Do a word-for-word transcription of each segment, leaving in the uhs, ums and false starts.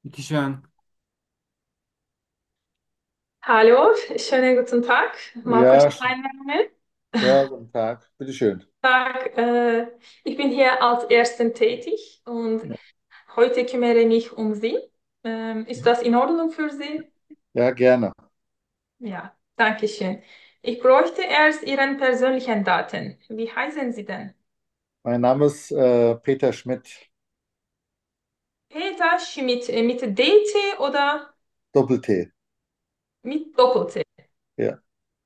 Bitteschön. Hallo, schönen guten Tag. Malko Ja, ist sch- mein Name. ja, guten Tag. Bitteschön. Tag, äh, ich bin hier als Ärztin tätig und Ja, heute kümmere ich mich um Sie. Ähm, ist das in Ordnung für Sie? ja, gerne. Ja, danke schön. Ich bräuchte erst Ihren persönlichen Daten. Wie heißen Sie denn? Mein Name ist äh, Peter Schmidt, Peter Schmidt, äh, mit D T oder Doppel-T. mit Doppel-T? Ja.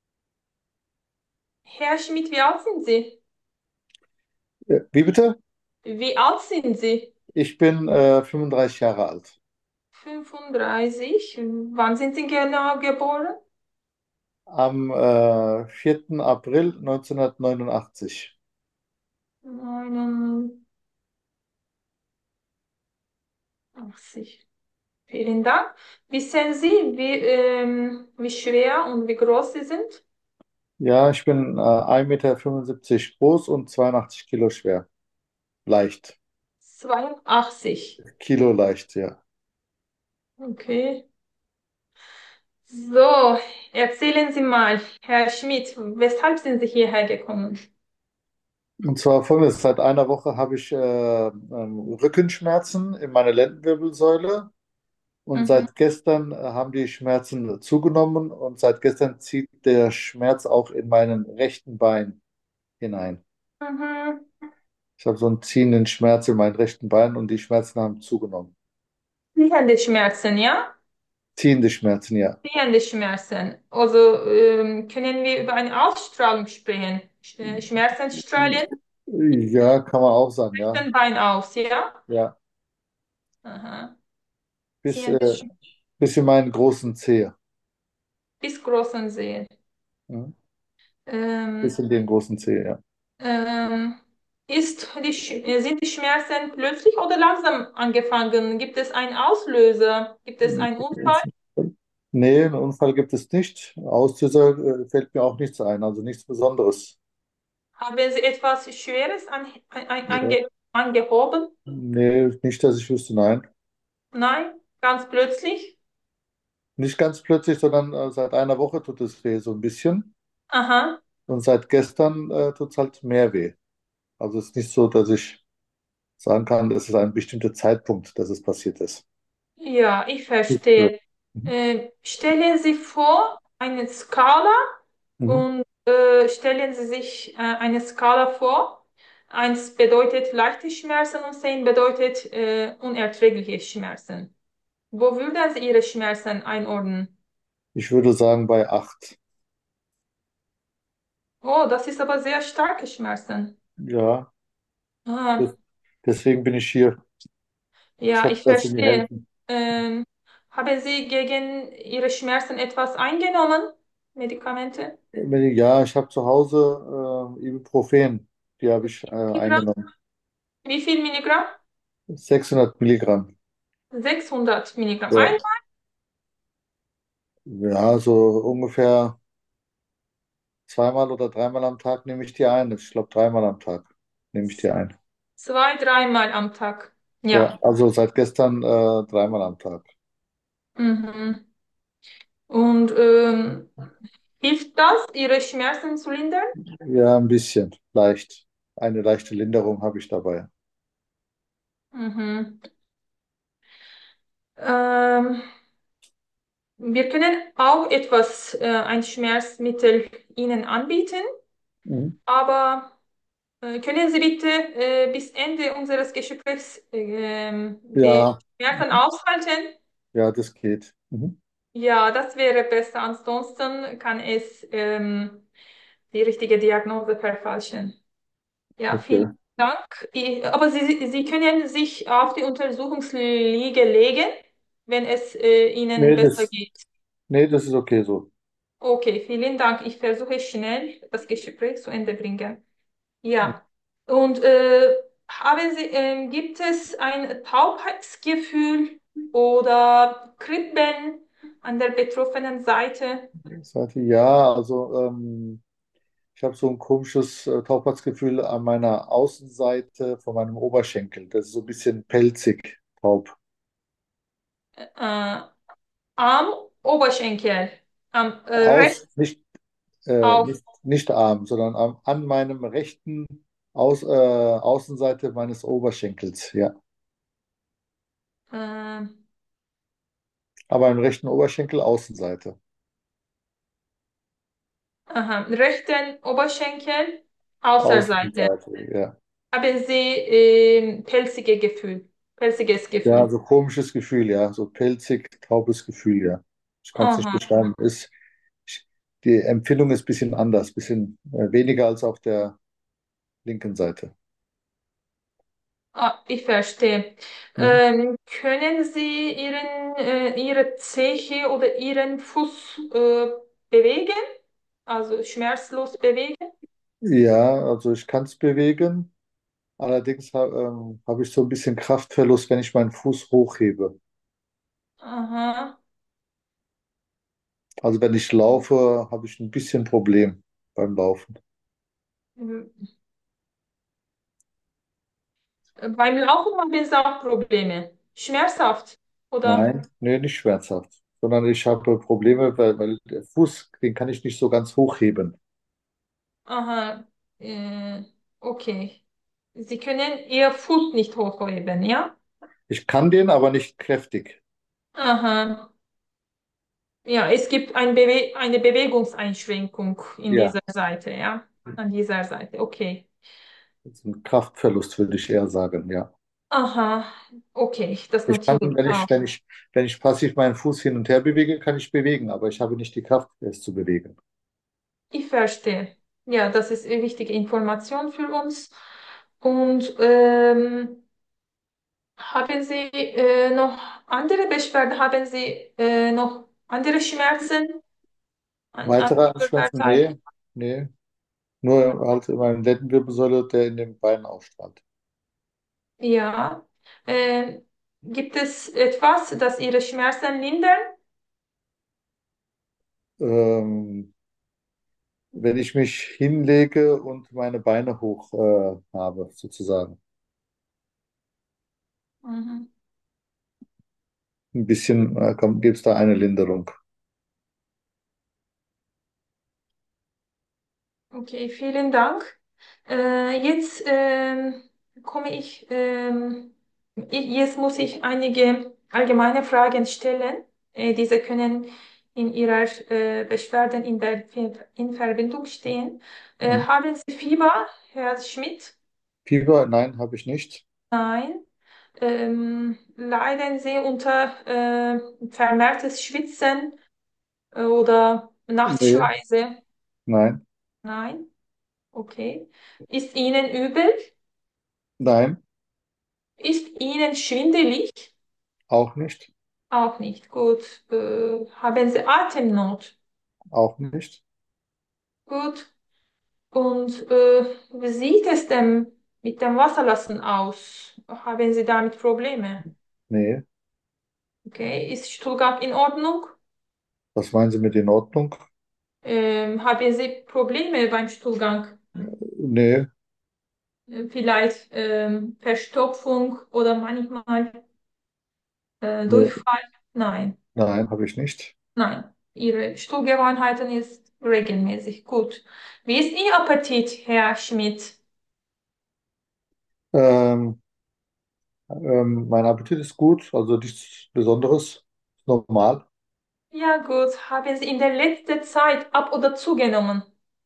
Herr Schmidt, wie alt sind Sie? Äh, Wie bitte? Wie alt sind Sie? Ich bin äh, fünfunddreißig Jahre alt. fünfunddreißig. Wann sind Sie genau geboren? Am äh, vierten April neunzehnhundertneunundachtzig. neunundachtzig. Vielen Dank. Wissen Sie, wie, ähm, wie schwer und wie groß Sie sind? Ja, ich bin äh, ein Meter fünfundsiebzig groß und zweiundachtzig Kilo schwer. Leicht. zweiundachtzig. Kilo leicht, ja. Okay. So, erzählen Sie mal, Herr Schmidt, weshalb sind Sie hierher gekommen? Und zwar folgendes: Seit einer Woche habe ich äh, ähm, Rückenschmerzen in meiner Lendenwirbelsäule. Und Mhm. seit gestern äh, haben die Schmerzen zugenommen und seit gestern zieht der Schmerz auch in meinen rechten Bein hinein. Mhm. Ich habe so einen ziehenden Schmerz in meinem rechten Bein und die Schmerzen haben zugenommen. Ziehende Schmerzen, ja? Ziehende Schmerzen, ja. Ziehende Schmerzen. Also ähm, können wir über eine Ausstrahlung sprechen? Sch- äh, Schmerzen strahlen Ja, kann man auch sagen, ja. rechten Bein aus, ja? Ja, Aha. bis, Ziehende äh, Schmerzen bis in meinen großen Zehe. bis großen Sehen. Mhm. Bis Ähm, in den großen Zehe, ja. Ähm, ist die, Sch- äh, sind die Schmerzen plötzlich oder langsam angefangen? Gibt es einen Auslöser? Gibt es einen Unfall? Nee, einen Unfall gibt es nicht. Auslöser äh, fällt mir auch nichts ein, also nichts Besonderes. Haben Sie etwas Schweres an, an, an, Nee, ange, angehoben? nee, nicht, dass ich wüsste, nein. Nein, ganz plötzlich? Nicht ganz plötzlich, sondern äh, seit einer Woche tut es weh, so ein bisschen. Aha, Und seit gestern äh, tut es halt mehr weh. Also es ist nicht so, dass ich sagen kann, es ist ein bestimmter Zeitpunkt, dass es passiert ist. ja, ich Nicht so. verstehe. Mhm. Äh, stellen Sie vor eine Skala Mhm. und äh, stellen Sie sich äh, eine Skala vor. Eins bedeutet leichte Schmerzen und zehn bedeutet äh, unerträgliche Schmerzen. Wo würden Sie Ihre Schmerzen einordnen? Ich würde sagen bei acht. Oh, das ist aber sehr starke Schmerzen. Ja, Ah, das, deswegen bin ich hier. Ich ja, hoffe, ich dass Sie mir verstehe. helfen. Ähm, haben Sie gegen Ihre Schmerzen etwas eingenommen? Medikamente? Ja, ich habe zu Hause äh, Ibuprofen. Die habe ich äh, Milligramm? eingenommen. Wie viel Milligramm? sechshundert Milligramm. sechshundert Milligramm. Ja, Einmal? ja, so ungefähr zweimal oder dreimal am Tag nehme ich die ein. Ich glaube, dreimal am Tag nehme ich die ein. Zwei, dreimal am Tag. Ja, Ja. also seit gestern äh, dreimal am Tag. Mhm. Und ähm, hilft das, Ihre Schmerzen zu lindern? Ja, ein bisschen, leicht. Eine leichte Linderung habe ich dabei. Mhm. Ähm, Wir können auch etwas, äh, ein Schmerzmittel Ihnen anbieten, Mhm. aber äh, können Sie bitte äh, bis Ende unseres Gesprächs ähm, die Ja, Schmerzen aushalten? ja, das geht. Mhm. Ja, das wäre besser. Ansonsten kann es ähm, die richtige Diagnose verfälschen. Ja, vielen Okay. Dank. Ich, aber Sie, Sie können sich auf die Untersuchungsliege legen, wenn es äh, Ihnen Nee, besser das, geht. nee, das ist okay so. Okay, vielen Dank. Ich versuche schnell das Gespräch zu Ende bringen. Ja. Und äh, haben Sie, ähm, gibt es ein Taubheitsgefühl oder Kribbeln an der betroffenen Seite? Seite, ja, also ähm, ich habe so ein komisches äh, Taubheitsgefühl an meiner Außenseite von meinem Oberschenkel. Das ist so ein bisschen pelzig, taub. Äh, am Oberschenkel, am äh, rechts Aus, nicht, äh, auf, nicht, nicht Arm, sondern am, an meinem rechten Aus, äh, Außenseite meines Oberschenkels, ja. äh, Aber im rechten Oberschenkel Außenseite. aha, rechten Oberschenkel, Außerseite. Außenseite, ja. Haben Sie ähm, pelzige Gefühl, pelziges Ja, Gefühl? so komisches Gefühl, ja. So pelzig, taubes Gefühl, ja. Ich kann es nicht Aha, beschreiben. Ist, ich, die Empfindung ist ein bisschen anders, ein bisschen äh, weniger als auf der linken Seite. ah, ich verstehe. Mhm. Ähm, können Sie Ihren, äh, Ihre Zehe oder Ihren Fuß äh, bewegen? Also schmerzlos bewegen? Ja, also ich kann es bewegen. Allerdings ha, ähm, habe ich so ein bisschen Kraftverlust, wenn ich meinen Fuß hochhebe. Aha. Also wenn ich laufe, habe ich ein bisschen Problem beim Laufen. Beim Laufen haben Sie auch Probleme. Schmerzhaft, oder? Nein, nee, nicht schmerzhaft, sondern ich habe Probleme, weil, weil der Fuß, den kann ich nicht so ganz hochheben. Aha. Äh, okay. Sie können Ihr Fuß nicht hochheben, ja? Ich kann den, aber nicht kräftig. Aha. Ja, es gibt ein Bewe eine Bewegungseinschränkung in Ja, dieser Seite, ja? An dieser Seite, okay. das ist ein Kraftverlust, würde ich eher sagen, ja. Aha, okay, das Ich kann, notiere ich wenn ich, auch. wenn ich, wenn ich passiv meinen Fuß hin und her bewege, kann ich bewegen, aber ich habe nicht die Kraft, es zu bewegen. Ich verstehe. Ja, das ist eine wichtige Information für uns. Und ähm, haben Sie äh, noch andere Beschwerden? Haben Sie äh, noch andere Schmerzen an Weitere anderen Anschmerzen? Körperteilen? Nee, nee. Nur halt in meinem Lendenwirbelsäule, der in den Beinen aufstrahlt. Ja. Ähm, gibt es etwas, das Ihre Schmerzen lindern? Ähm, wenn ich mich hinlege und meine Beine hoch äh, habe, sozusagen. Mhm. Ein bisschen äh, gibt es da eine Linderung. Okay, vielen Dank. Äh, jetzt ähm, komme ich, ähm, ich, jetzt muss ich einige allgemeine Fragen stellen. Äh, diese können in Ihrer äh, Beschwerden in, der, in Verbindung stehen. Äh, Hm. haben Sie Fieber, Herr Schmidt? Fieber? Nein, habe ich nicht. Nein. Ähm, leiden Sie unter äh, vermehrtes Schwitzen äh, oder Nee, Nachtschweiße? nein, Nein. Okay. Ist Ihnen übel? nein, Ist Ihnen schwindelig? auch nicht, Auch nicht. Gut. Äh, haben Sie Atemnot? auch nicht. Gut. Und äh, wie sieht es denn mit dem Wasserlassen aus? Haben Sie damit Probleme? Nee. Okay. Ist Stuhlgang in Ordnung? Was meinen Sie mit in Ordnung? Ähm, haben Sie Probleme beim Stuhlgang? Nee, Äh, Vielleicht ähm, Verstopfung oder manchmal äh, nee, Durchfall? Nein. nein, habe ich nicht. Nein, Ihre Stuhlgewohnheiten ist regelmäßig gut. Wie ist Ihr Appetit, Herr Schmidt? Ähm, ähm, mein Appetit ist gut, also nichts Besonderes, normal. Ja, gut. Haben Sie in der letzten Zeit ab oder zugenommen?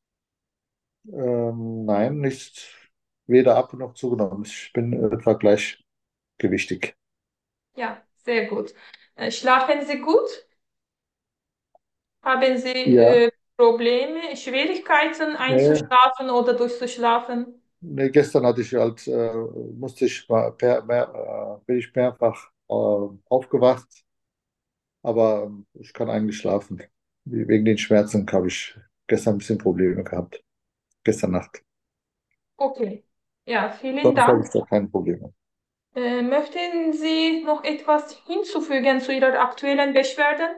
Ähm, nein, nicht weder ab noch zugenommen. Ich bin etwa gleichgewichtig. Ja, sehr gut. Äh, schlafen Sie gut? Haben Sie Ja, äh, Probleme, Schwierigkeiten nee, einzuschlafen oder durchzuschlafen? nee, gestern hatte ich halt, äh, musste ich mal per, mehr, äh, bin ich mehrfach äh, aufgewacht, aber ähm, ich kann eigentlich schlafen. Wegen den Schmerzen habe ich gestern ein bisschen Probleme gehabt. Gestern Nacht. Okay. Ja, vielen Sonst habe Dank. ich da keine Probleme. Äh, möchten Sie noch etwas hinzufügen zu Ihrer aktuellen Beschwerden?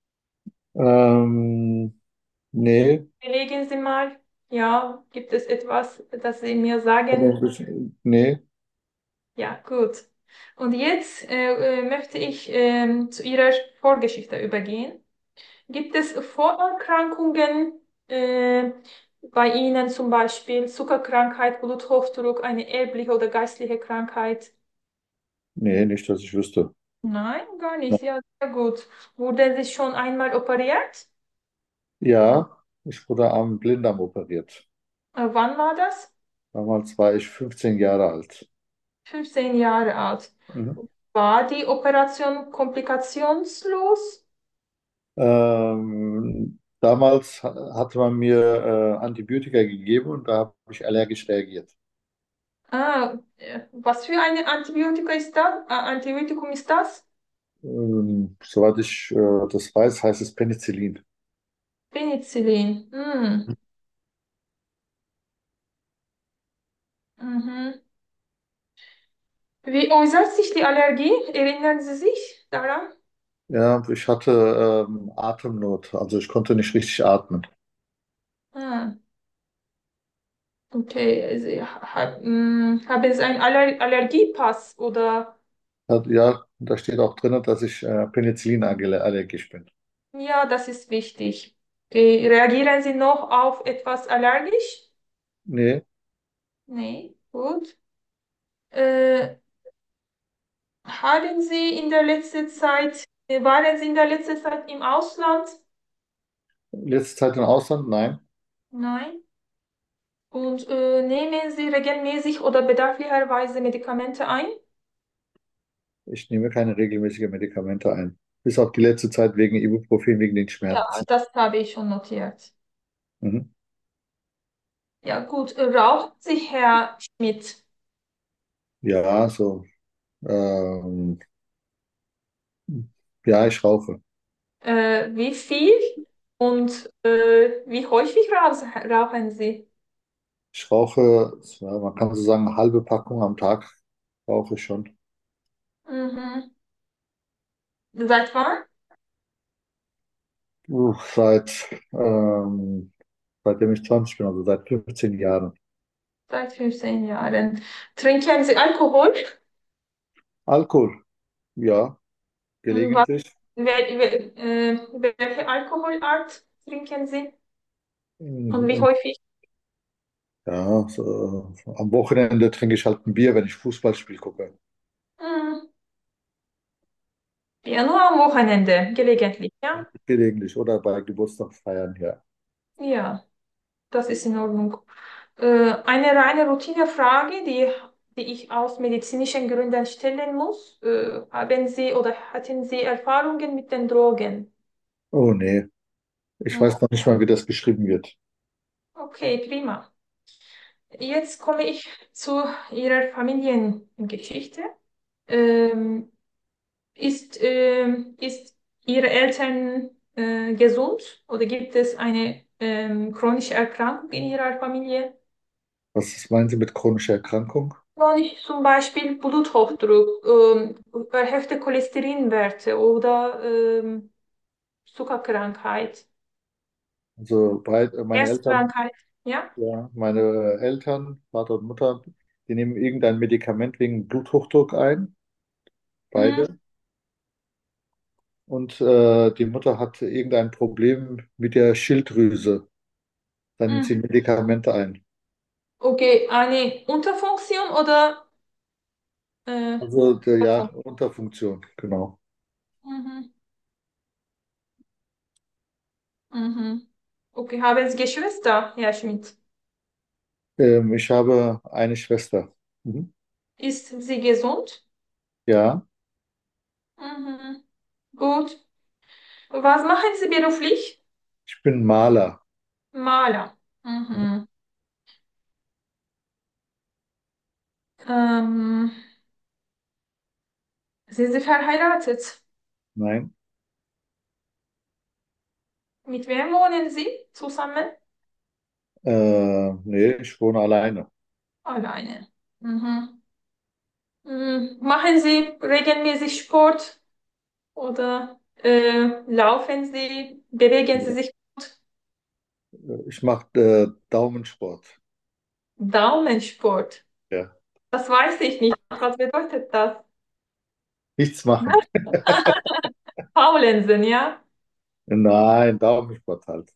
Ähm, nee, Überlegen Sie mal. Ja, gibt es etwas, das Sie mir sagen? aber ich, nee, Ja, gut. Und jetzt äh, äh, möchte ich ähm, zu Ihrer Vorgeschichte übergehen. Gibt es Vorerkrankungen äh, bei Ihnen, zum Beispiel Zuckerkrankheit, Bluthochdruck, eine erbliche oder geistliche Krankheit? Nee, nicht, dass ich wüsste. Nein, gar nicht. Ja, sehr gut. Wurde Sie schon einmal operiert? Ja, ich wurde am Blinddarm operiert. Äh, wann war das? Damals war ich fünfzehn Jahre alt. fünfzehn Jahre alt. Mhm. War die Operation komplikationslos? Ähm, damals ha- hatte man mir äh, Antibiotika gegeben und da habe ich allergisch reagiert. Ah, äh, was für eine Antibiotika ist das? Äh, Antibiotikum ist das? Ähm, soweit ich äh, das weiß, heißt es Penicillin. Penicillin. Hm. Mhm. Wie äußert sich die Allergie? Erinnern Sie sich daran? Ja, ich hatte ähm, Atemnot, also ich konnte nicht richtig atmen. Ah, okay. Sie ha- hm, haben Sie einen Aller Allergiepass oder? Hat- Ja, da steht auch drin, dass ich äh, Penicillin allergisch bin. Ja, das ist wichtig. Okay. Reagieren Sie noch auf etwas allergisch? Nee, Nee, gut. Äh, haben Sie in der letzten Zeit, äh, waren Sie in der letzten Zeit im Ausland? letzte Zeit im Ausland, nein. Nein. Und äh, nehmen Sie regelmäßig oder bedarflicherweise Medikamente ein? Ich nehme keine regelmäßigen Medikamente ein. Bis auf die letzte Zeit wegen Ibuprofen, wegen den Ja, Schmerzen. das habe ich schon notiert. Mhm. Ja, gut. Äh, Rauchen Sie, Herr Schmidt? Ja, so. Ähm, ja, ich rauche. Äh, wie viel und äh, wie häufig raus- rauchen Sie? Ich rauche, ja, man kann so sagen, eine halbe Packung am Tag rauche ich schon. Mhm. Seit wann? Uff, seit, ähm, seitdem ich zwanzig bin, also seit fünfzehn Jahren. Seit fünfzehn Jahren. Trinken Sie Alkohol? Alkohol, ja, Hm, Was, gelegentlich. wel, wel, äh, welche Alkoholart trinken Sie und wie Mm, häufig? Ja, so, am Wochenende trinke ich halt ein Bier, wenn ich Fußballspiel gucke. Hm. Ja, nur am Wochenende, gelegentlich, ja? Gelegentlich oder bei Geburtstagsfeiern, ja. Ja, das ist in Ordnung. Äh, eine reine Routinefrage, die, die ich aus medizinischen Gründen stellen muss. Äh, haben Sie oder hatten Sie Erfahrungen mit den Drogen? Oh nee, ich Hm, weiß noch nicht mal, wie das geschrieben wird. okay, prima. Jetzt komme ich zu Ihrer Familiengeschichte. Ähm, ist, ähm, ist Ihre Eltern äh, gesund oder gibt es eine ähm, chronische Erkrankung in Ihrer Familie? Was meinen Sie mit chronischer Erkrankung? Chronisch zum Beispiel Bluthochdruck, ähm, erhöhte Cholesterinwerte oder ähm, Zuckerkrankheit, Also bei, meine Eltern, Herzkrankheit. Ja? ja, meine Eltern, Vater und Mutter, die nehmen irgendein Medikament wegen Bluthochdruck ein, Mhm. beide. Und äh, die Mutter hat irgendein Problem mit der Schilddrüse. Dann nimmt sie Mhm. Medikamente ein. Okay, eine Unterfunktion oder äh, Also der, ja, Überfunktion? Unterfunktion, genau. Mhm. Mhm. Okay, haben Sie Geschwister, Herr Schmidt? Ähm, ich habe eine Schwester. Mhm. Ist sie gesund? Ja, Mhm. Gut. Was machen Sie beruflich? ich bin Maler. Maler. Mhm. Ähm, sind Sie verheiratet? Nein, Mit wem wohnen Sie zusammen? äh, nee, ich wohne alleine. Alleine. Mhm. Mhm. Machen Sie regelmäßig Sport oder äh, laufen Sie, bewegen Sie sich gut? Ich mache äh, Daumensport. Daumensport. Ja. Das weiß ich nicht. Was bedeutet das? Nichts machen. Faulenzen, ja? Nein, Daumensport halt.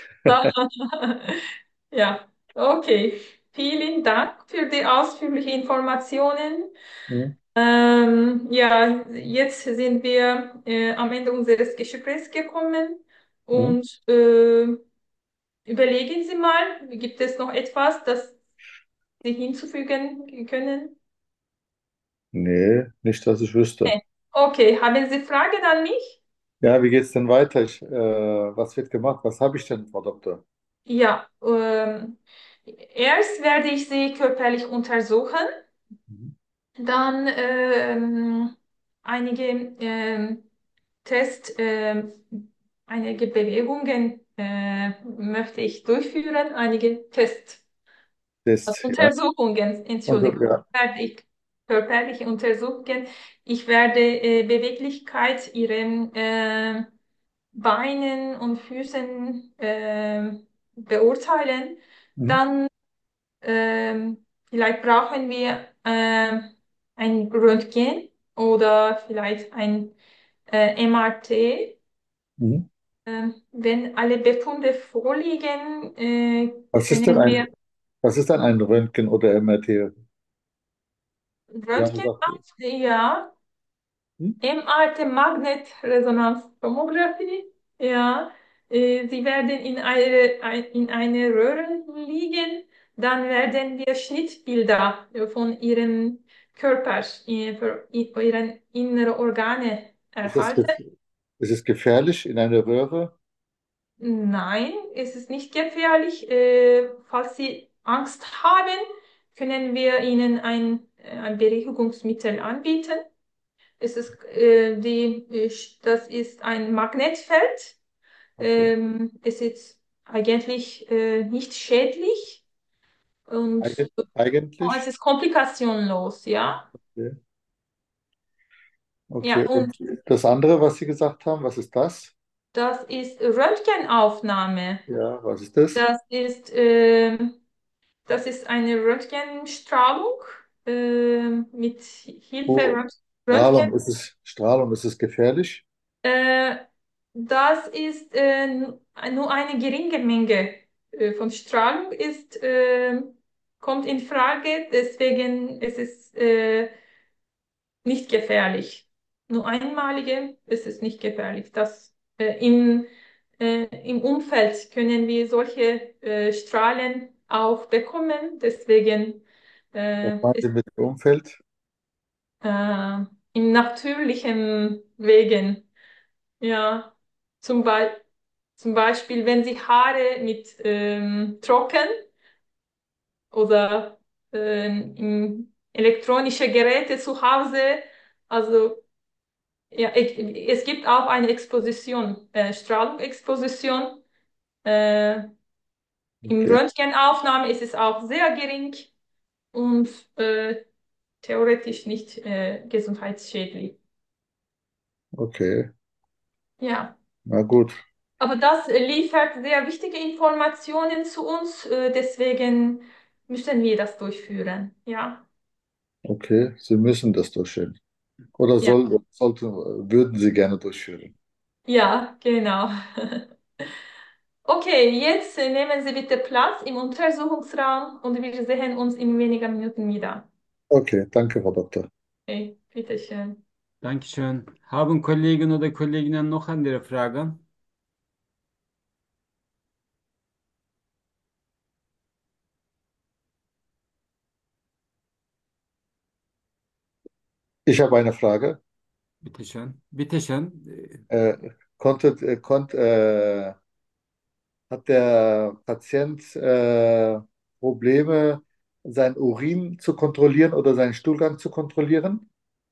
Ja, okay. Vielen Dank für die ausführlichen Informationen. Hm? Ähm, ja, jetzt sind wir äh, am Ende unseres Gesprächs gekommen Hm? und äh, überlegen Sie mal, gibt es noch etwas, das Sie hinzufügen können? Nee, nicht, dass ich wüsste. Nee. Okay, haben Sie Fragen an mich? Ja, wie geht's denn weiter? Ich, äh, was wird gemacht? Was habe ich denn, Frau Doktor? Ja, ähm, erst werde ich Sie körperlich untersuchen, Mhm. dann ähm, einige ähm, Test, ähm, einige Bewegungen äh, möchte ich durchführen, einige Tests, also Das, ja. Untersuchungen, Also, Entschuldigung, ja. werde ich körperliche Untersuchungen. Ich werde äh, Beweglichkeit Ihren äh, Beinen und Füßen äh, beurteilen. Mhm. Dann ähm, vielleicht brauchen wir ähm, ein Röntgen oder vielleicht ein äh, M R T. Mhm. Ähm, wenn alle Befunde vorliegen, äh, Was ist denn können wir ein, was ist denn ein Röntgen oder M R T? Sie haben Röntgen gesagt, auf, ja, hm? M R T, Magnetresonanztomographie, ja, äh, sie werden in eine, ein- in eine Röhre liegen, dann werden wir Schnittbilder von ihrem Körper, äh, für i- ihren inneren Organe Ist es, erhalten. gef- ist es gefährlich in eine Röhre? Nein, es ist nicht gefährlich. Äh, falls Sie Angst haben, können wir Ihnen ein, äh, ein Beruhigungsmittel anbieten. Es ist, äh, die, äh, das ist ein Magnetfeld. Okay. Ähm, es ist eigentlich äh, nicht schädlich und Eigen, oh, es eigentlich? ist komplikationlos, ja. Okay. Ja, Okay. und Und das andere, was Sie gesagt haben, was ist das? das ist Röntgenaufnahme. Ja, was ist das? Das ist ähm, Das ist eine Röntgenstrahlung äh, mit Hilfe Oh, Rönt- Röntgen. Strahlung, ist es Strahlung, ist es gefährlich? Äh, Das ist äh, nur eine geringe Menge äh, von Strahlung ist, äh, kommt in Frage, deswegen ist es äh, nicht gefährlich. Nur einmalige ist es nicht gefährlich. Das, äh, im, äh, im Umfeld können wir solche äh, Strahlen auch bekommen. Deswegen Was äh, meinen Sie ist mit dem Umfeld? äh, im natürlichen Wegen, ja, zum Beispiel, zum Beispiel, wenn Sie Haare mit ähm, trocken oder ähm, im elektronische Geräte zu Hause, also ja, e- es gibt auch eine Exposition, äh, Strahlungsexposition. Äh, Im Okay, Röntgenaufnahme ist es auch sehr gering und äh, theoretisch nicht äh, gesundheitsschädlich. okay. Ja, Na gut, aber das äh, liefert sehr wichtige Informationen zu uns, äh, deswegen müssen wir das durchführen. Ja, okay. Sie müssen das durchführen. Oder ja, soll, sollten, würden Sie gerne durchführen? ja, genau. Okay, jetzt äh, nehmen Sie bitte Platz im Untersuchungsraum und wir sehen uns in wenigen Minuten wieder. Okay, danke, Frau Doktor. Okay, bitteschön. Dankeschön. Haben Kollegen oder Kolleginnen noch andere Fragen? Ich habe eine Frage. Bitteschön. Bitteschön. Äh, Äh, konnte, äh, konnt, äh, hat der Patient äh, Probleme, sein Urin zu kontrollieren oder seinen Stuhlgang zu kontrollieren?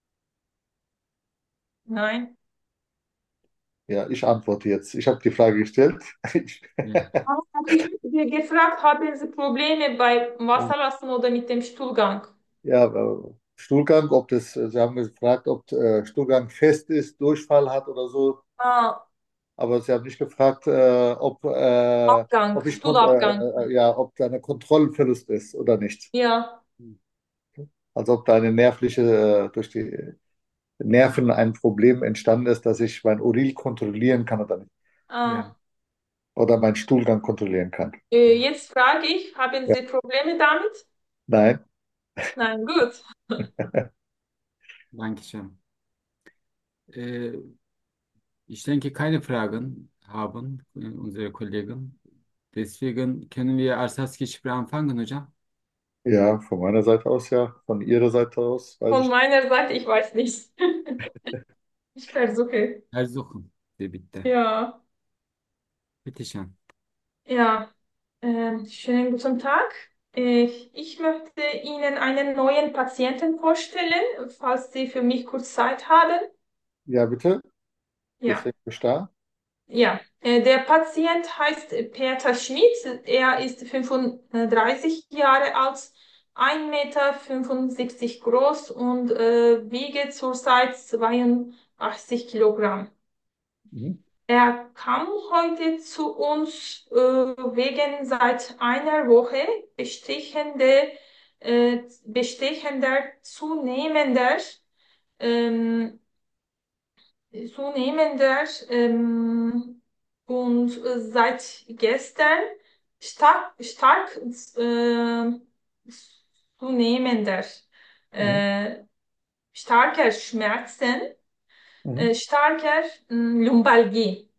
Nein. Ja, ich antworte jetzt. Ich habe die Frage gestellt. Ich, ja. Aber ich habe dir gefragt, haben Sie Probleme bei Wasserlassen oder mit dem Stuhlgang? ja, äh, Stuhlgang, ob das, äh, Sie haben gefragt, ob äh, Stuhlgang fest ist, Durchfall hat oder so, Ah, aber Sie haben nicht gefragt, äh, ob, äh, Abgang, ob ich kon- Stuhlabgang. äh, äh, ja, ob da eine Kontrollverlust ist oder nicht. Ja, Also ob da eine nervliche äh, durch die. Nerven ein Problem entstanden ist, dass ich mein Urin kontrollieren kann oder nicht. Ja, Ah, Oder meinen Stuhlgang kontrollieren kann. äh, jetzt frage ich, haben Ja. Sie Probleme damit? Nein. Nein, gut. Dankeschön. Äh, Ich denke, keine Fragen haben äh, unsere Kollegen. Deswegen können wir als das Gespräch anfangen, hocam. Ja, von meiner Seite aus ja. Von Ihrer Seite aus weiß Von ich. meiner Seite, ich weiß nicht. Ich versuche. Versuchen. Sie bitte. Ja, Bitte schön. ja. Ähm, schönen guten Tag. Ich, ich möchte Ihnen einen neuen Patienten vorstellen, falls Sie für mich kurz Zeit haben. Ja, bitte. Ja. Deswegen bin ich da. Ja, äh, der Patient heißt Peter Schmidt. Er ist fünfunddreißig Jahre alt, ein Meter fünfundsiebzig groß und äh, wiegt zurzeit zweiundachtzig Kilogramm. Mhm. Er kam heute zu uns äh, wegen seit einer Woche bestechende, äh, bestechender, zunehmender ähm, zunehmender ähm, und äh, seit gestern stark, stark äh, zunehmender, Mhm. äh, starker Schmerzen, Mhm. äh, starker mh, Lumbalgie.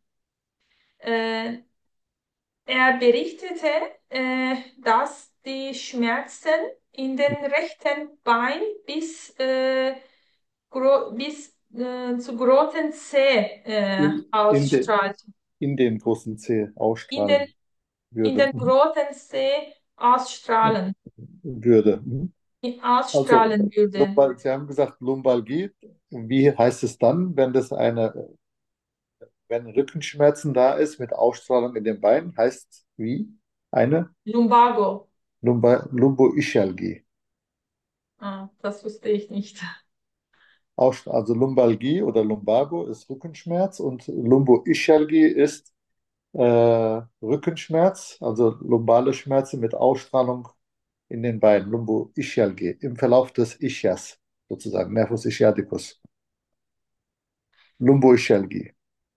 Äh, Er berichtete, äh, dass die Schmerzen in den rechten Bein bis, äh, gro bis äh, zu großen Zeh äh, In, in, den, ausstrahlt. in den großen C In den, ausstrahlen in würde. den Mhm. großen Zeh ausstrahlen, Würde. Mhm. Also, ausstrahlen würden. Lumbal, Sie haben gesagt Lumbalgie. Wie heißt es dann, wenn das eine, wenn Rückenschmerzen da ist mit Ausstrahlung in den Beinen? Heißt wie? Eine Lumbago. Lumbar, Lumboischialgie. Ah, das wusste ich nicht. Aus- Also Lumbalgie oder Lumbago ist Rückenschmerz und Lumboischialgie ist äh, Rückenschmerz, also lumbale Schmerzen mit Ausstrahlung in den Beinen, Lumboischialgie, im Verlauf des Ischias sozusagen, Nervus ischiadicus. Lumboischialgie.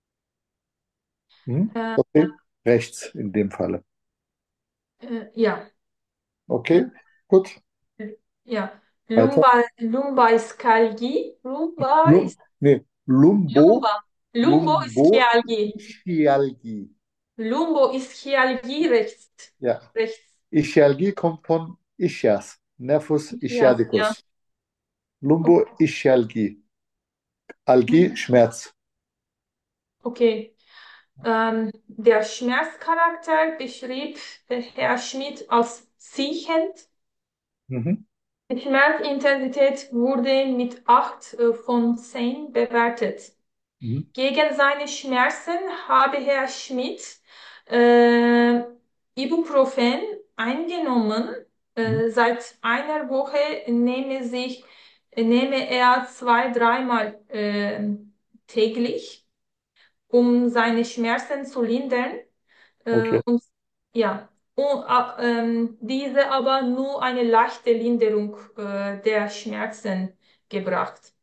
Hm? Äh, Okay, rechts in dem Falle. äh, ja, Okay, gut, ja. weiter. Lumbar, Lumbaiskalgie. Lumbar Lum, ist nee, Lumbo, Lumba. Lumbo-Ischialgie. Lumbo-Ischialgie. Lumbo-Ischialgie rechts. Ja, Rechts. Ischialgie kommt von Ischias, Nervus Ja, ja. ischiadicus. Lumbo-Ischialgie. Algie, Schmerz. Okay. Ähm, der Schmerzcharakter beschrieb äh, Herr Schmidt als ziehend. Mhm. Die Schmerzintensität wurde mit acht äh, von zehn bewertet. Mhm. Gegen seine Schmerzen habe Herr Schmidt äh, Ibuprofen eingenommen. Mhm. Äh, seit einer Woche nehme, sich, nehme er zwei, dreimal äh, täglich, um seine Schmerzen zu lindern. Äh, Okay. und ja, und, äh, ähm, diese aber nur eine leichte Linderung äh, der Schmerzen gebracht.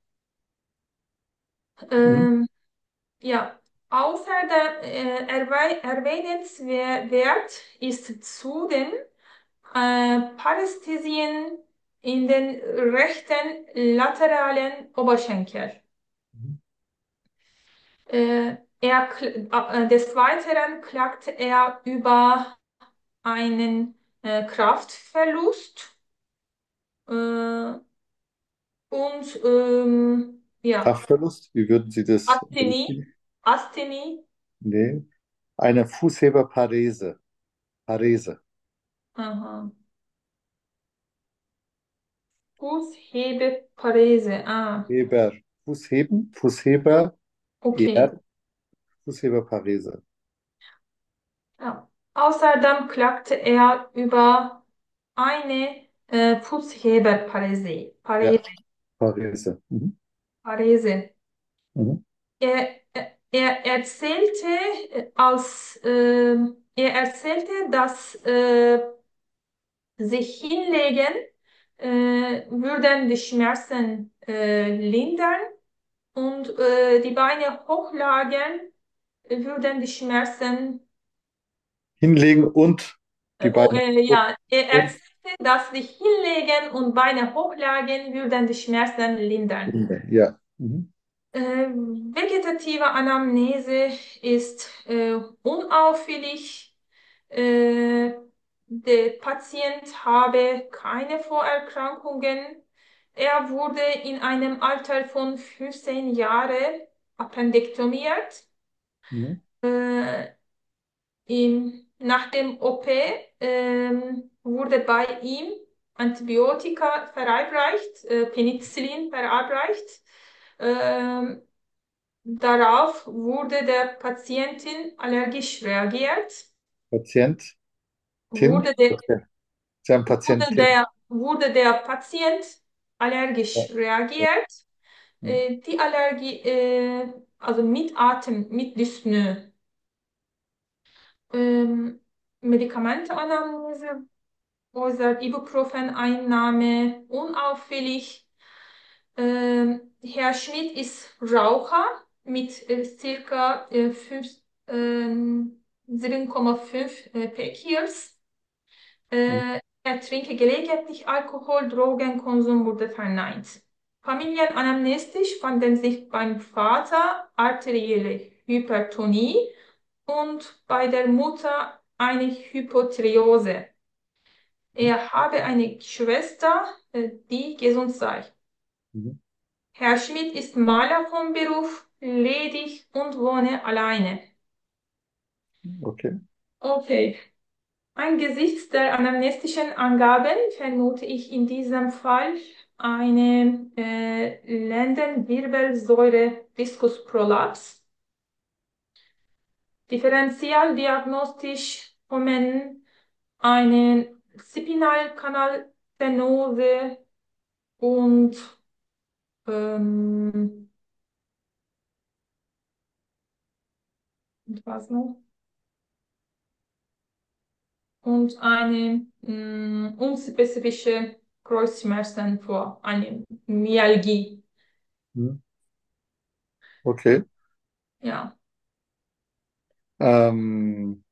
Mhm. Ähm, Ja, außer äh, erwäh- erwähnenswert ist zudem äh, Parästhesien in den rechten lateralen Oberschenkel. Mhm. Äh, er, kl- äh, des Weiteren klagte er über einen äh, Kraftverlust äh, und ähm, ja, Kraftverlust, wie würden Sie das Asthenie, berichten? Asthenie, Nee. Eine Fußheberparese. Parese. aha. Fußhebeparese. Ah, Heber. Fußheben, Fußheber, okay. eher Fußheberparese. Ja. Außerdem klagte er über eine äh, Fußheberparese. Ja, Parese. Parese. Mhm. Parese. Mhm. Er, er, er erzählte, äh, als, äh, er erzählte, dass äh, sich hinlegen äh, würden die Schmerzen äh, lindern. und äh, die Beine hochlagen, würden die Schmerzen, Hinlegen und die äh, oh, Beine äh, hoch ja, er und erzählte, dass sich hinlegen und Beine hochlagen, würden die Schmerzen lindern. hinlegen. Ja. Mhm. Äh, vegetative Anamnese ist äh, unauffällig. Äh, der Patient habe keine Vorerkrankungen. Er wurde in einem Alter von fünfzehn Jahren appendektomiert. Mhm. Äh, ihm, nach dem O P ähm, wurde bei ihm Antibiotika verabreicht, äh, Penicillin verabreicht. Ähm, Darauf wurde der Patientin allergisch reagiert, Patientin. wurde der, Okay. Sie haben wurde Patientin. der, wurde der Patient Ja. allergisch Ja. reagiert. Mhm. Äh, die Allergie, äh, also mit Atem, mit Dyspnoe. Ähm, Medikamentenanalyse äußert Ibuprofen-Einnahme unauffällig. Ähm, Herr Schmidt ist Raucher mit äh, circa äh, fünf, ähm, sieben Komma fünf äh, Packers. Mhm. Äh, er trinke gelegentlich Alkohol, Drogenkonsum wurde verneint. Familienanamnestisch fanden sich beim Vater arterielle Hypertonie und bei der Mutter eine Hypotheriose. Er habe eine Schwester, äh, die gesund sei. Mhm. Herr Schmidt ist Maler vom Beruf, ledig und wohne alleine. Okay. Okay. Angesichts der anamnestischen Angaben vermute ich in diesem Fall eine äh, Lendenwirbelsäure-Diskusprolaps. Differentialdiagnostisch kommen eine Spinalkanalstenose und ähm, und was noch? Und eine mh, unspezifische Kreuzschmerzen vor, eine Myalgie. Mhm. Okay. Ja. Ähm,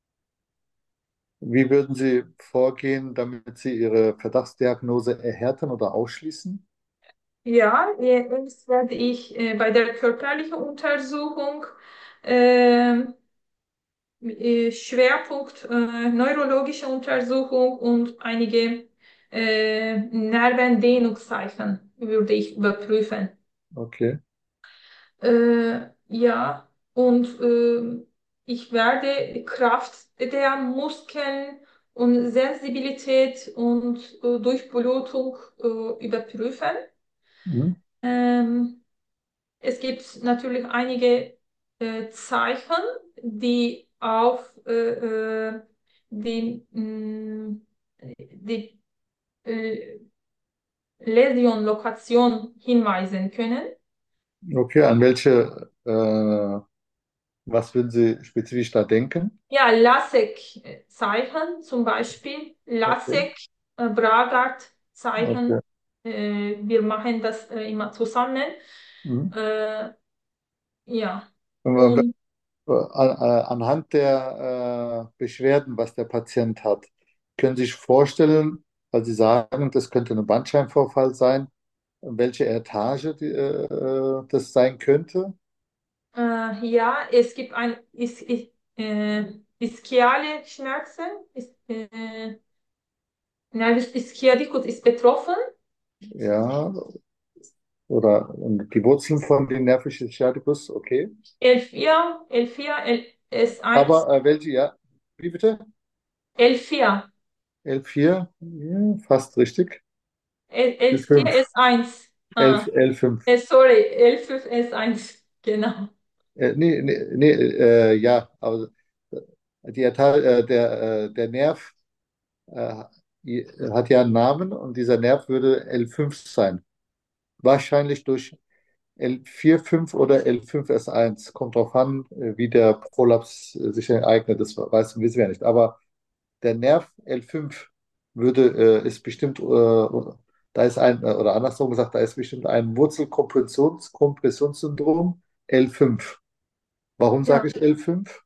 wie würden Sie vorgehen, damit Sie Ihre Verdachtsdiagnose erhärten oder ausschließen? Ja, jetzt werde ich äh, bei der körperlichen Untersuchung äh, äh, Schwerpunkt äh, neurologische Untersuchung und einige äh, Nervendehnungszeichen würde ich überprüfen. Okay. Äh, ja, und äh, ich werde Kraft der Muskeln und Sensibilität und äh, Durchblutung äh, überprüfen. Mhm. Ähm, Es gibt natürlich einige äh, Zeichen, die auf äh, äh, die, mh, die äh, Läsionlokation hinweisen können. Okay, an welche, äh, was würden Sie spezifisch da denken? Ja, LASEK-Zeichen, zum Beispiel Okay. LASEK, äh, Bragard-Zeichen. Okay. Äh, wir machen das äh, immer zusammen. Mhm. Äh, ja, Und, und äh, an- äh, anhand der äh, Beschwerden, was der Patient hat, können Sie sich vorstellen, weil Sie sagen, das könnte ein Bandscheibenvorfall sein, welche Etage die, äh, äh, das sein könnte? äh, ja, es gibt ein is, is, äh, ischiale Schmerzen. Is, äh, Nervus ischiadicus ist betroffen. Ja, oder und die Wurzeln von den nervischen Sciaticus, okay. L vier, L vier, L, S1, Aber äh, welche, ja, wie bitte? L vier, L vier, ja, fast richtig. L, L4, L fünf, S1. L, Ah, L5. äh, sorry, L fünf, S1. Genau. Äh, nee, nee, nee äh, ja, aber die Etage, äh, der, äh, der Nerv äh, hat ja einen Namen und dieser Nerv würde L fünf sein. Wahrscheinlich durch L vier, fünf oder L fünf S eins. Kommt drauf an, äh, wie der Prolaps äh, sich ereignet. Das weiß, wissen wir ja nicht. Aber der Nerv L fünf würde, äh, ist bestimmt äh, Da ist ein, äh, oder andersrum gesagt, da ist bestimmt ein Wurzelkompressions Kompressionssyndrom L fünf. Warum Ja, sage ich L fünf?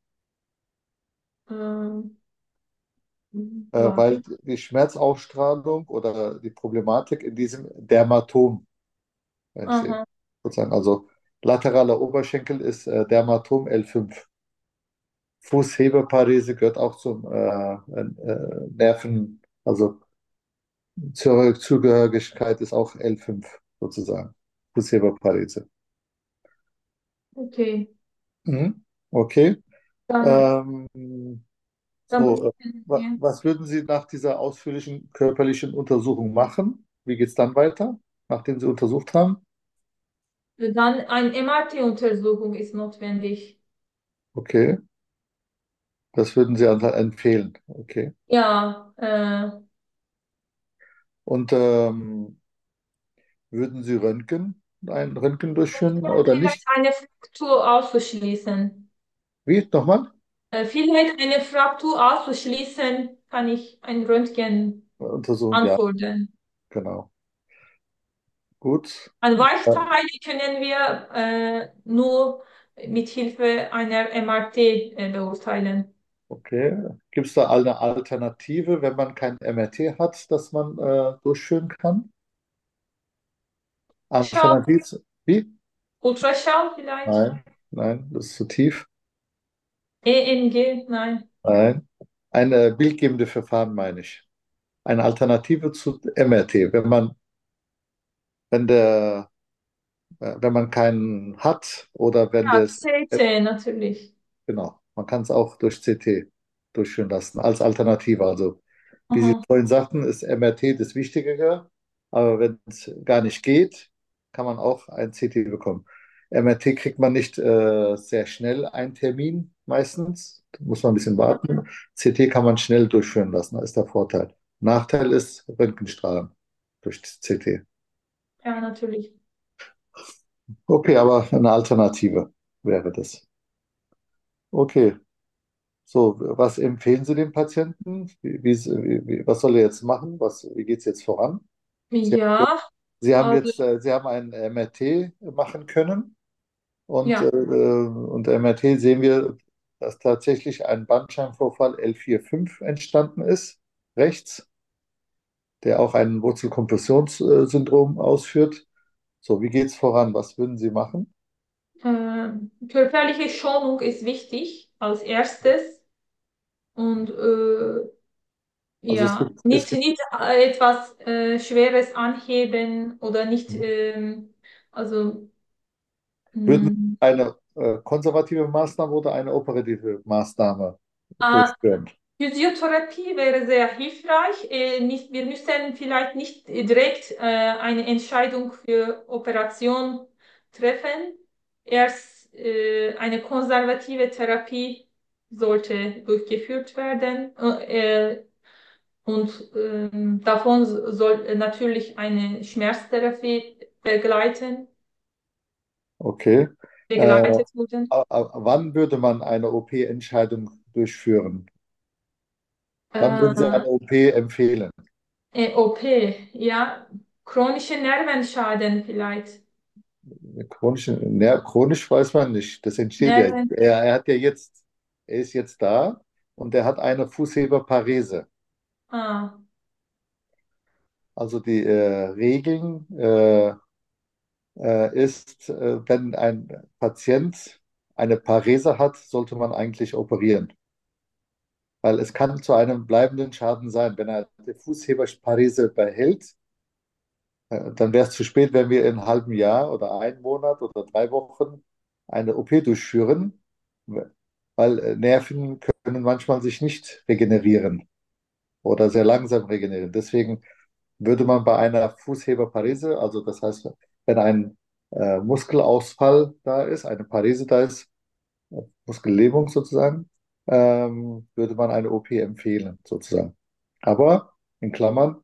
ähm, Äh, weil warum? die Schmerzausstrahlung oder die Problematik in diesem Dermatom entsteht. Aha, Sozusagen. Also lateraler Oberschenkel ist äh, Dermatom L fünf. Fußheberparese gehört auch zum äh, äh, Nerven, also zur Zugehörigkeit ist auch L fünf sozusagen. Fußheberparese. okay. Mhm. Okay. Dann, Ähm, dann so, äh, probieren wa- wir. was würden Sie nach dieser ausführlichen körperlichen Untersuchung machen? Wie geht es dann weiter, nachdem Sie untersucht haben? Dann eine M R T-Untersuchung ist notwendig. Okay, das würden Sie also empfehlen. Okay. Ja, äh, Und ähm, würden Sie Röntgen, ein Röntgen durchführen ja, oder vielleicht nicht? eine Fraktur auszuschließen. Wie? Nochmal? Äh, vielleicht eine Fraktur auszuschließen, kann ich ein Röntgen Untersuchung, ja, anfordern. genau. Gut. An Ja, Weichteile können wir äh, nur mit Hilfe einer M R T äh, beurteilen. okay. Gibt es da eine Alternative, wenn man kein M R T hat, das man äh, durchführen kann? Schau, Alternativ? Wie? Ultraschall vielleicht? Nein, nein, das ist zu tief. E M G? Nein. Nein. Ein äh, bildgebende Verfahren meine ich. Eine Alternative zu M R T. Wenn man, wenn der, äh, wenn man keinen hat oder wenn Ja, das, C T natürlich. genau, man kann es auch durch C T durchführen lassen, als Alternative. Also, wie Sie Aha. vorhin sagten, ist M R T das Wichtigere. Aber wenn es gar nicht geht, kann man auch ein C T bekommen. M R T kriegt man nicht äh, sehr schnell einen Termin meistens. Da muss man ein bisschen warten. C T kann man schnell durchführen lassen, das ist der Vorteil. Nachteil ist Röntgenstrahlen durch C T. Ja, natürlich. Okay, aber eine Alternative wäre das. Okay, so, was empfehlen Sie dem Patienten? Wie, wie, wie, was soll er jetzt machen? Was, wie geht es jetzt voran? Sie, Ja, Sie haben also, jetzt, äh, Sie haben einen M R T machen können und, äh, ja. und M R T sehen wir, dass tatsächlich ein Bandscheibenvorfall L vier fünf entstanden ist, rechts, der auch ein Wurzelkompressionssyndrom ausführt. So, wie geht es voran? Was würden Sie machen? Äh, körperliche Schonung ist wichtig als erstes. Und äh, Also es ja, gibt, es nicht, gibt, nicht äh, etwas äh, Schweres anheben oder nicht, ähm, also würden Sie mh, eine äh, konservative Maßnahme oder eine operative Maßnahme äh, durchführen? Physiotherapie wäre sehr hilfreich. Äh, nicht, wir müssen vielleicht nicht direkt äh, eine Entscheidung für Operation treffen. Erst äh, eine konservative Therapie sollte durchgeführt werden. Äh, und ähm, davon soll natürlich eine Schmerztherapie begleiten, Okay. Äh, begleitet werden. a- a- wann würde man eine O P-Entscheidung durchführen? Wann würden Sie Äh, eine O P empfehlen? äh, O P, ja, chronische Nervenschaden vielleicht. Chronisch, ne, chronisch weiß man nicht. Das entsteht ja. Nerven, Er, er hat ja jetzt, er ist jetzt da und er hat eine Fußheberparese. ah, Also die äh, Regeln äh, äh, ist, äh, wenn ein Patient eine Parese hat, sollte man eigentlich operieren. Weil es kann zu einem bleibenden Schaden sein. Wenn er die Fußheberparese behält, äh, dann wäre es zu spät, wenn wir in einem halben Jahr oder einem Monat oder drei Wochen eine O P durchführen, weil äh, Nerven können manchmal sich nicht regenerieren oder sehr langsam regenerieren. Deswegen würde man bei einer Fußheberparese, also das heißt, wenn ein äh, Muskelausfall da ist, eine Parese da ist, äh, Muskellähmung sozusagen, ähm, würde man eine O P empfehlen, sozusagen. Aber in Klammern,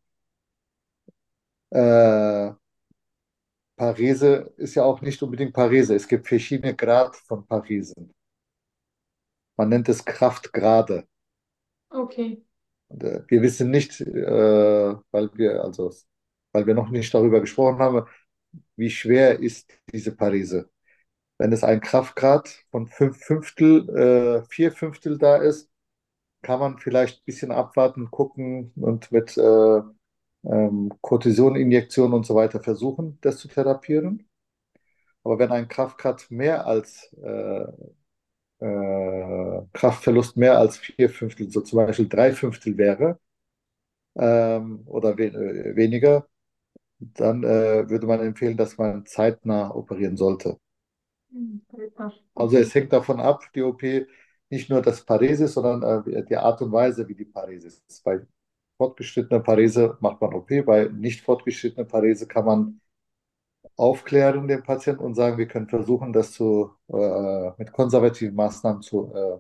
äh, Parese ist ja auch nicht unbedingt Parese. Es gibt verschiedene Grad von Paresen. Man nennt es Kraftgrade. okay. Und, äh, wir wissen nicht, äh, weil wir, also weil wir noch nicht darüber gesprochen haben, wie schwer ist diese Parese. Wenn es ein Kraftgrad von fünf Fünftel, äh, vier Fünftel da ist, kann man vielleicht ein bisschen abwarten, gucken und mit äh, ähm, Cortisoninjektionen und so weiter versuchen, das zu therapieren. Aber wenn ein Kraftgrad mehr als äh, äh, Kraftverlust mehr als vier Fünftel, so zum Beispiel drei Fünftel wäre ähm, oder we äh, weniger, dann äh, würde man empfehlen, dass man zeitnah operieren sollte. Hm, super. Also Okay. es hängt davon ab, die O P, nicht nur das Paresis, sondern äh, die Art und Weise, wie die Paresis ist. Bei fortgeschrittener Parese macht man O P, bei nicht fortgeschrittener Parese kann man aufklären den Patienten und sagen, wir können versuchen, das zu, äh, mit konservativen Maßnahmen zu äh,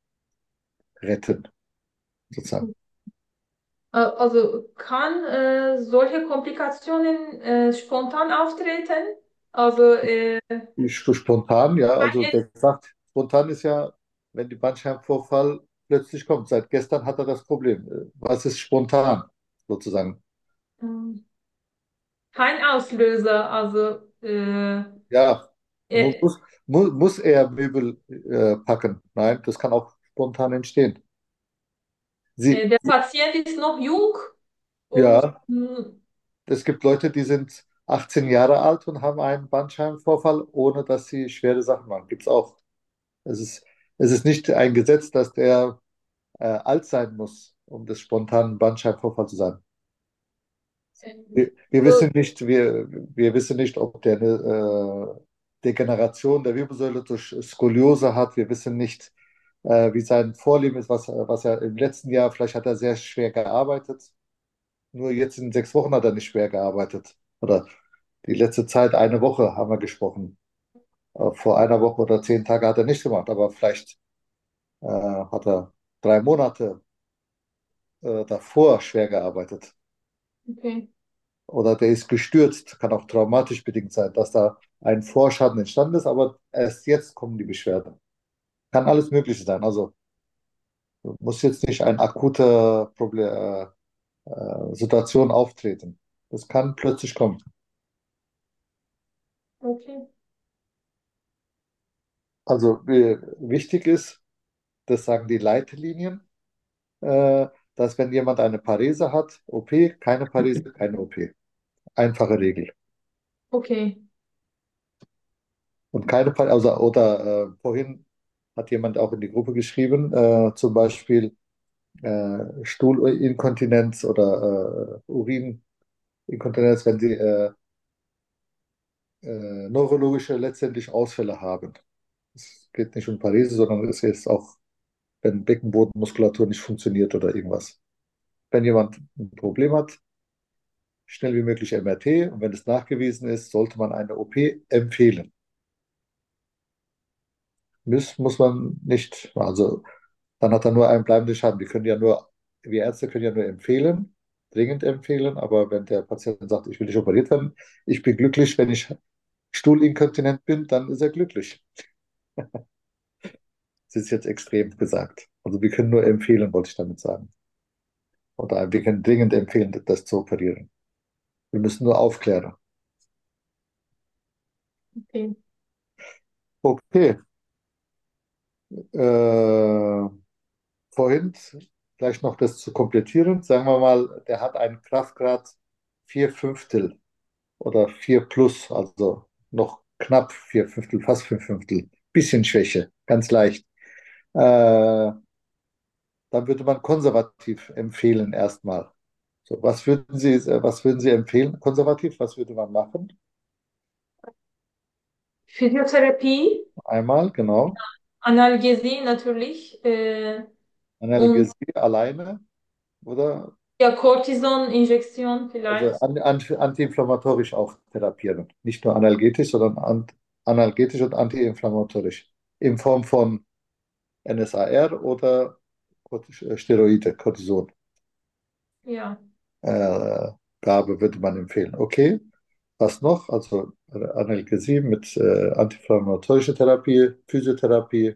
retten, sozusagen. Äh, Also kann äh, solche Komplikationen äh, spontan auftreten? Also äh, Ich, so spontan, ja, also jetzt, der sagt, spontan ist ja, wenn die Bandscheibenvorfall plötzlich kommt. Seit gestern hat er das Problem. Äh, Was ist spontan, sozusagen? ähm, kein Auslöser, also äh, Ja, mu- äh, muss, mu- muss er Möbel äh, packen? Nein, das kann auch spontan entstehen. äh, Sie, der Patient ist noch jung und ja, mh, es gibt Leute, die sind achtzehn Jahre alt und haben einen Bandscheibenvorfall, ohne dass sie schwere Sachen machen. Gibt es auch. Es ist, es ist nicht ein Gesetz, dass der äh, alt sein muss, um des spontanen Bandscheibenvorfall zu sein. Wir, wir also, wissen nicht, wir, wir wissen nicht, ob der eine äh, Degeneration der Wirbelsäule durch Skoliose hat. Wir wissen nicht, äh, wie sein Vorleben ist, was, was er im letzten Jahr, vielleicht hat er sehr schwer gearbeitet. Nur jetzt in sechs Wochen hat er nicht schwer gearbeitet. Oder die letzte Zeit, eine Woche haben wir gesprochen. Äh, vor einer Woche oder zehn Tage hat er nicht gemacht, aber vielleicht äh, hat er drei Monate äh, davor schwer gearbeitet. okay, Oder der ist gestürzt, kann auch traumatisch bedingt sein, dass da ein Vorschaden entstanden ist, aber erst jetzt kommen die Beschwerden. Kann alles Mögliche sein. Also muss jetzt nicht eine akute Problem, äh, äh, Situation auftreten. Das kann plötzlich kommen. okay, Also äh, wichtig ist, das sagen die Leitlinien, äh, dass wenn jemand eine Parese hat, O P, keine Parese, keine O P. Einfache Regel. okay. Und keine Parese, also, oder äh, vorhin hat jemand auch in die Gruppe geschrieben, äh, zum Beispiel äh, Stuhlinkontinenz oder äh, Urininkontinenz, wenn sie äh, äh, neurologische letztendlich Ausfälle haben. Es geht nicht um Parese, sondern es ist auch, wenn Beckenbodenmuskulatur nicht funktioniert oder irgendwas. Wenn jemand ein Problem hat, schnell wie möglich M R T und wenn es nachgewiesen ist, sollte man eine O P empfehlen. Muss, muss man nicht, also dann hat er nur einen bleibenden Schaden. Wir können ja nur, wir Ärzte können ja nur empfehlen, dringend empfehlen, aber wenn der Patient sagt, ich will nicht operiert werden, ich bin glücklich, wenn ich stuhlinkontinent bin, dann ist er glücklich. Das ist jetzt extrem gesagt. Also wir können nur empfehlen, wollte ich damit sagen. Oder wir können dringend empfehlen, das zu operieren. Wir müssen nur aufklären. Okay. Okay. Äh, vorhin, gleich noch das zu komplettieren, sagen wir mal, der hat einen Kraftgrad vier Fünftel oder vier plus, also noch knapp vier Fünftel, fast fünf Fünftel. Bisschen Schwäche, ganz leicht. Äh, dann würde man konservativ empfehlen erstmal. So, was würden Sie, äh, was würden Sie empfehlen, konservativ? Was würde man machen? Physiotherapie, Einmal, genau. Analgesie natürlich äh, und Analgesie alleine oder ja, Cortison-Injektion also vielleicht. an, an, antiinflammatorisch auch therapieren. Nicht nur analgetisch, sondern an, analgetisch und antiinflammatorisch. In Form von N S A R oder Cortis- äh, Steroide, Cortison. Ja, Äh, Gabe würde man empfehlen. Okay, was noch? Also äh, Analgesie mit äh, antiinflammatorischer Therapie, Physiotherapie.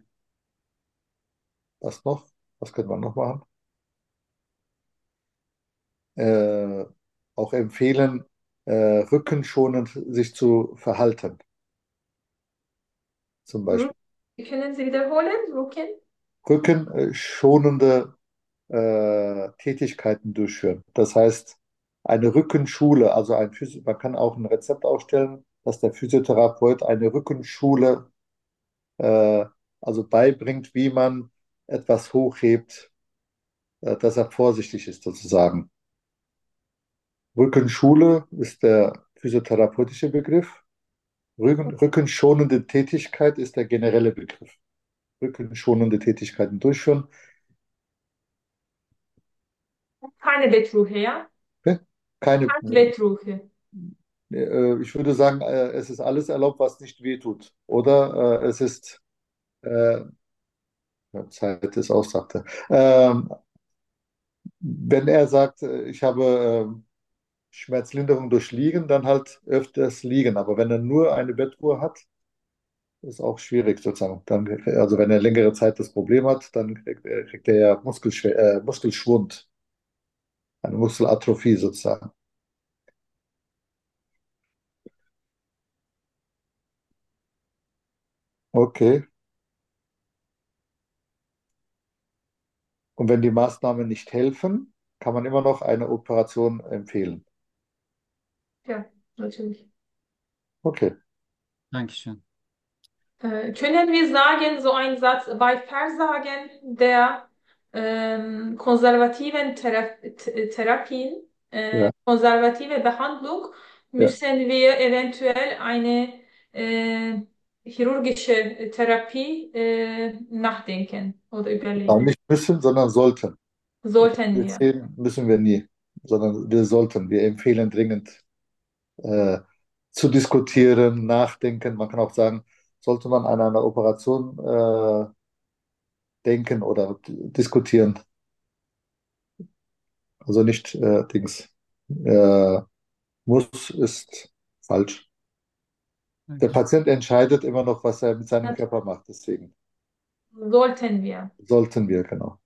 Was noch? Was könnte man noch machen? Äh, auch empfehlen. äh, rückenschonend sich zu verhalten, zum Ru- Beispiel. Können Sie wiederholen, Rücken? Rückenschonende äh, Tätigkeiten durchführen. Das heißt, eine Rückenschule, also ein Physi man kann auch ein Rezept aufstellen, dass der Physiotherapeut eine Rückenschule äh, also beibringt, wie man etwas hochhebt, äh, dass er vorsichtig ist sozusagen. Rückenschule ist der physiotherapeutische Begriff. Rücken, rückenschonende Tätigkeit ist der generelle Begriff. Rückenschonende Tätigkeiten durchführen. Keine Bettruhe, ja? Okay? Keine, Keine Bettruhe. äh, ich würde sagen, äh, es ist alles erlaubt, was nicht wehtut. Oder äh, es ist, äh, ja, Zeit ist Aussagte. Ähm, wenn er sagt, äh, ich habe äh, Schmerzlinderung durch Liegen, dann halt öfters liegen. Aber wenn er nur eine Bettruhe hat, ist auch schwierig sozusagen. Dann, also wenn er längere Zeit das Problem hat, dann kriegt er, kriegt er ja Muskelschw äh, Muskelschwund, eine Muskelatrophie sozusagen. Okay. Und wenn die Maßnahmen nicht helfen, kann man immer noch eine Operation empfehlen. Ja, natürlich. Okay. Dankeschön. Äh, können wir sagen, so ein Satz bei Versagen der ähm, konservativen Thera Th- Therapien, äh, Ja, konservative Behandlung, ja. müssen wir eventuell eine äh, chirurgische Therapie äh, nachdenken oder Auch überlegen. nicht müssen, sondern sollten. Sollten wir. Empfehlen müssen wir nie, sondern wir sollten. Wir empfehlen dringend äh, zu diskutieren, nachdenken. Man kann auch sagen, sollte man an einer Operation äh, denken oder diskutieren. Also nicht äh, Dings. Äh, muss ist falsch. Der Okay. Patient entscheidet immer noch, was er mit seinem Das Körper macht. Deswegen sollten wir. sollten wir, genau.